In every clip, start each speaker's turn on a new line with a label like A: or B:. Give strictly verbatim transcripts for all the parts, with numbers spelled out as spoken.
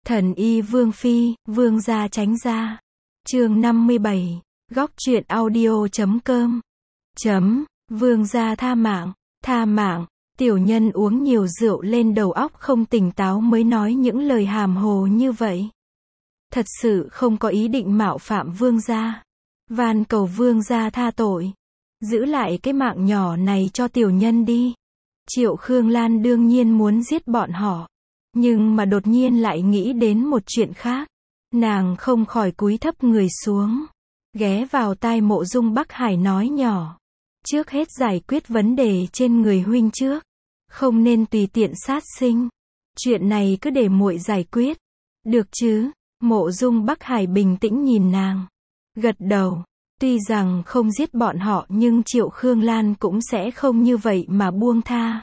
A: Thần y Vương Phi, Vương gia tránh ra. Chương năm mươi bảy. Góc truyện audio chấm com. Chấm, Vương gia tha mạng, tha mạng. Tiểu nhân uống nhiều rượu lên đầu óc không tỉnh táo mới nói những lời hàm hồ như vậy. Thật sự không có ý định mạo phạm Vương gia. Van cầu Vương gia tha tội. Giữ lại cái mạng nhỏ này cho tiểu nhân đi. Triệu Khương Lan đương nhiên muốn giết bọn họ. Nhưng mà đột nhiên lại nghĩ đến một chuyện khác. Nàng không khỏi cúi thấp người xuống. Ghé vào tai Mộ Dung Bắc Hải nói nhỏ. Trước hết giải quyết vấn đề trên người huynh trước. Không nên tùy tiện sát sinh. Chuyện này cứ để muội giải quyết. Được chứ? Mộ Dung Bắc Hải bình tĩnh nhìn nàng. Gật đầu. Tuy rằng không giết bọn họ nhưng Triệu Khương Lan cũng sẽ không như vậy mà buông tha.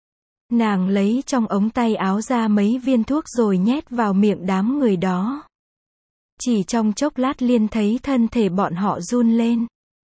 A: Nàng lấy trong ống tay áo ra mấy viên thuốc rồi nhét vào miệng đám người đó. Chỉ trong chốc lát liền thấy thân thể bọn họ run lên.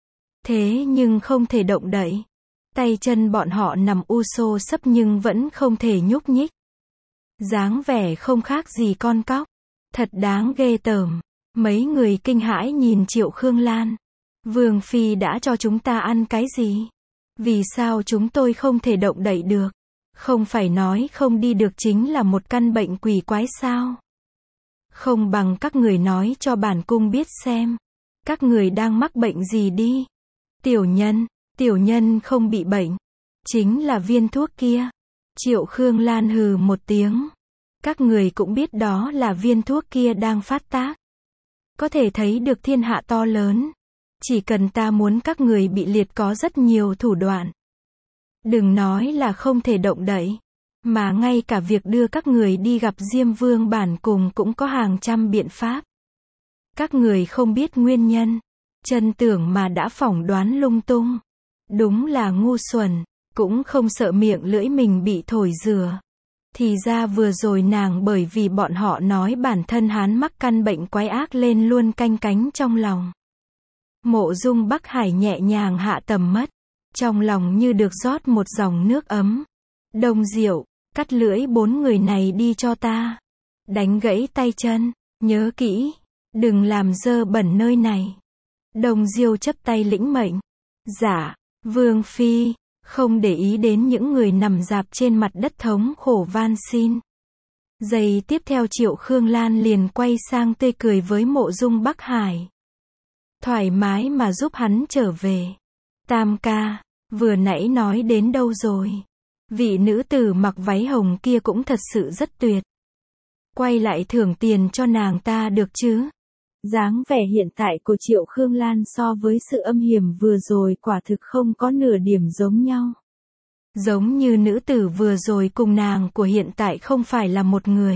A: Thế nhưng không thể động đậy. Tay chân bọn họ nằm u xô xấp nhưng vẫn không thể nhúc nhích. Dáng vẻ không khác gì con cóc. Thật đáng ghê tởm. Mấy người kinh hãi nhìn Triệu Khương Lan. Vương Phi đã cho chúng ta ăn cái gì? Vì sao chúng tôi không thể động đậy được? Không phải nói không đi được chính là một căn bệnh quỷ quái sao? Không bằng các người nói cho bản cung biết xem. Các người đang mắc bệnh gì đi? Tiểu nhân, tiểu nhân không bị bệnh. Chính là viên thuốc kia. Triệu Khương Lan hừ một tiếng. Các người cũng biết đó là viên thuốc kia đang phát tác. Có thể thấy được thiên hạ to lớn. Chỉ cần ta muốn các người bị liệt có rất nhiều thủ đoạn. Đừng nói là không thể động đậy. Mà ngay cả việc đưa các người đi gặp Diêm Vương bản cùng cũng có hàng trăm biện pháp. Các người không biết nguyên nhân. Chân tưởng mà đã phỏng đoán lung tung. Đúng là ngu xuẩn. Cũng không sợ miệng lưỡi mình bị thổi rửa. Thì ra vừa rồi nàng bởi vì bọn họ nói bản thân hắn mắc căn bệnh quái ác lên luôn canh cánh trong lòng. Mộ Dung Bắc Hải nhẹ nhàng hạ tầm mắt. Trong lòng như được rót một dòng nước ấm. Đông Diệu, cắt lưỡi bốn người này đi cho ta. Đánh gãy tay chân, nhớ kỹ, đừng làm dơ bẩn nơi này. Đông Diêu chấp tay lĩnh mệnh. Dạ, Vương Phi, không để ý đến những người nằm rạp trên mặt đất thống khổ van xin. Giây tiếp theo Triệu Khương Lan liền quay sang tươi cười với Mộ Dung Bắc Hải. Thoải mái mà giúp hắn trở về. Tam ca, vừa nãy nói đến đâu rồi? Vị nữ tử mặc váy hồng kia cũng thật sự rất tuyệt. Quay lại thưởng tiền cho nàng ta được chứ? Dáng vẻ hiện tại của Triệu Khương Lan so với sự âm hiểm vừa rồi quả thực không có nửa điểm giống nhau. Giống như nữ tử vừa rồi cùng nàng của hiện tại không phải là một người.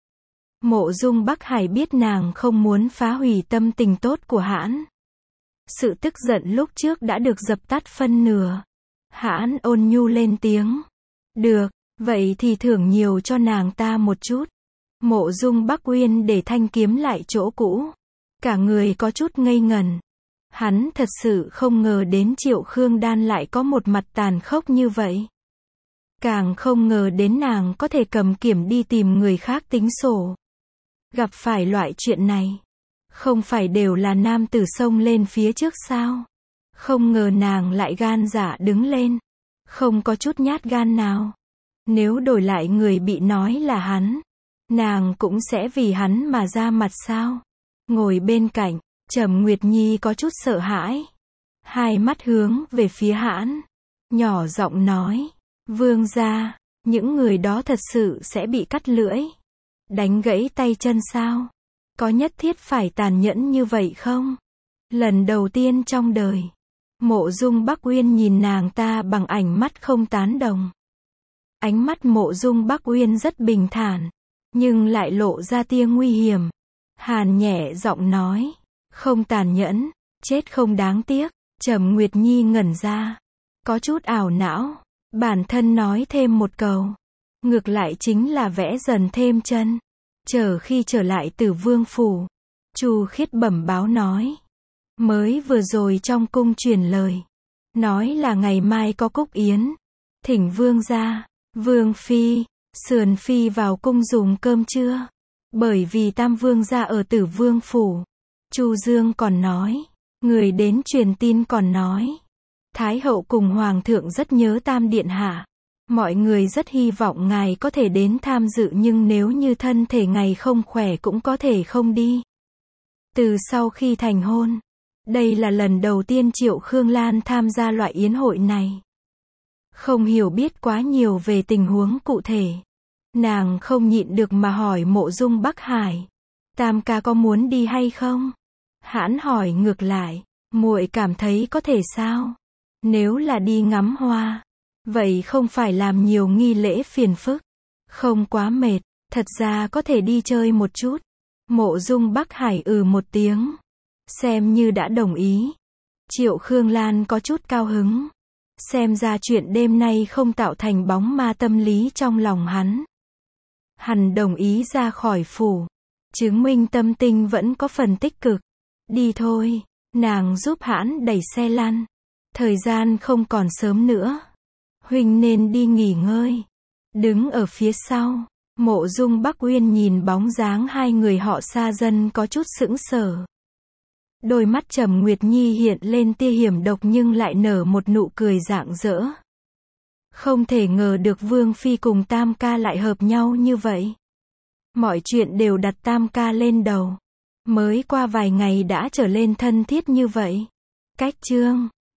A: Mộ Dung Bắc Hải biết nàng không muốn phá hủy tâm tình tốt của hãn. Sự tức giận lúc trước đã được dập tắt phân nửa. Hãn ôn nhu lên tiếng. Được, vậy thì thưởng nhiều cho nàng ta một chút. Mộ Dung Bắc Uyên để thanh kiếm lại chỗ cũ. Cả người có chút ngây ngần. Hắn thật sự không ngờ đến Triệu Khương Đan lại có một mặt tàn khốc như vậy. Càng không ngờ đến nàng có thể cầm kiếm đi tìm người khác tính sổ. Gặp phải loại chuyện này. Không phải đều là nam tử xông lên phía trước sao? Không ngờ nàng lại gan dạ đứng lên. Không có chút nhát gan nào. Nếu đổi lại người bị nói là hắn, nàng cũng sẽ vì hắn mà ra mặt sao? Ngồi bên cạnh, Trầm Nguyệt Nhi có chút sợ hãi. Hai mắt hướng về phía hãn. Nhỏ giọng nói. Vương gia, những người đó thật sự sẽ bị cắt lưỡi. Đánh gãy tay chân sao? Có nhất thiết phải tàn nhẫn như vậy không? Lần đầu tiên trong đời. Mộ Dung Bắc Uyên nhìn nàng ta bằng ánh mắt không tán đồng. Ánh mắt Mộ Dung Bắc Uyên rất bình thản. Nhưng lại lộ ra tia nguy hiểm. Hàn nhẹ giọng nói. Không tàn nhẫn, chết không đáng tiếc. Trầm Nguyệt Nhi ngẩn ra. Có chút ảo não. Bản thân nói thêm một câu. Ngược lại chính là vẽ dần thêm chân. Chờ khi trở lại Tử Vương phủ. Chu Khiết bẩm báo nói. Mới vừa rồi trong cung truyền lời. Nói là ngày mai có cúc yến. Thỉnh Vương ra. Vương Phi, Sườn Phi vào cung dùng cơm trưa. Bởi vì Tam Vương gia ở Tử Vương phủ. Chu Dương còn nói, người đến truyền tin còn nói, Thái hậu cùng Hoàng thượng rất nhớ Tam điện hạ. Mọi người rất hy vọng ngài có thể đến tham dự nhưng nếu như thân thể ngài không khỏe cũng có thể không đi. Từ sau khi thành hôn, đây là lần đầu tiên Triệu Khương Lan tham gia loại yến hội này. Không hiểu biết quá nhiều về tình huống cụ thể. Nàng không nhịn được mà hỏi Mộ Dung Bắc Hải, Tam ca có muốn đi hay không? Hãn hỏi ngược lại, muội cảm thấy có thể sao? Nếu là đi ngắm hoa, vậy không phải làm nhiều nghi lễ phiền phức, không quá mệt, thật ra có thể đi chơi một chút. Mộ Dung Bắc Hải ừ một tiếng, xem như đã đồng ý. Triệu Khương Lan có chút cao hứng, xem ra chuyện đêm nay không tạo thành bóng ma tâm lý trong lòng hắn. Hắn đồng ý ra khỏi phủ, chứng minh tâm tình vẫn có phần tích cực. Đi thôi, nàng giúp Hãn đẩy xe lăn. Thời gian không còn sớm nữa. Huynh nên đi nghỉ ngơi. Đứng ở phía sau, Mộ Dung Bắc Uyên nhìn bóng dáng hai người họ xa dân có chút sững sờ. Đôi mắt Trầm Nguyệt Nhi hiện lên tia hiểm độc nhưng lại nở một nụ cười rạng rỡ. Không thể ngờ được Vương Phi cùng Tam ca lại hợp nhau như vậy. Mọi chuyện đều đặt Tam ca lên đầu. Mới qua vài ngày đã trở lên thân thiết như vậy. Cách chương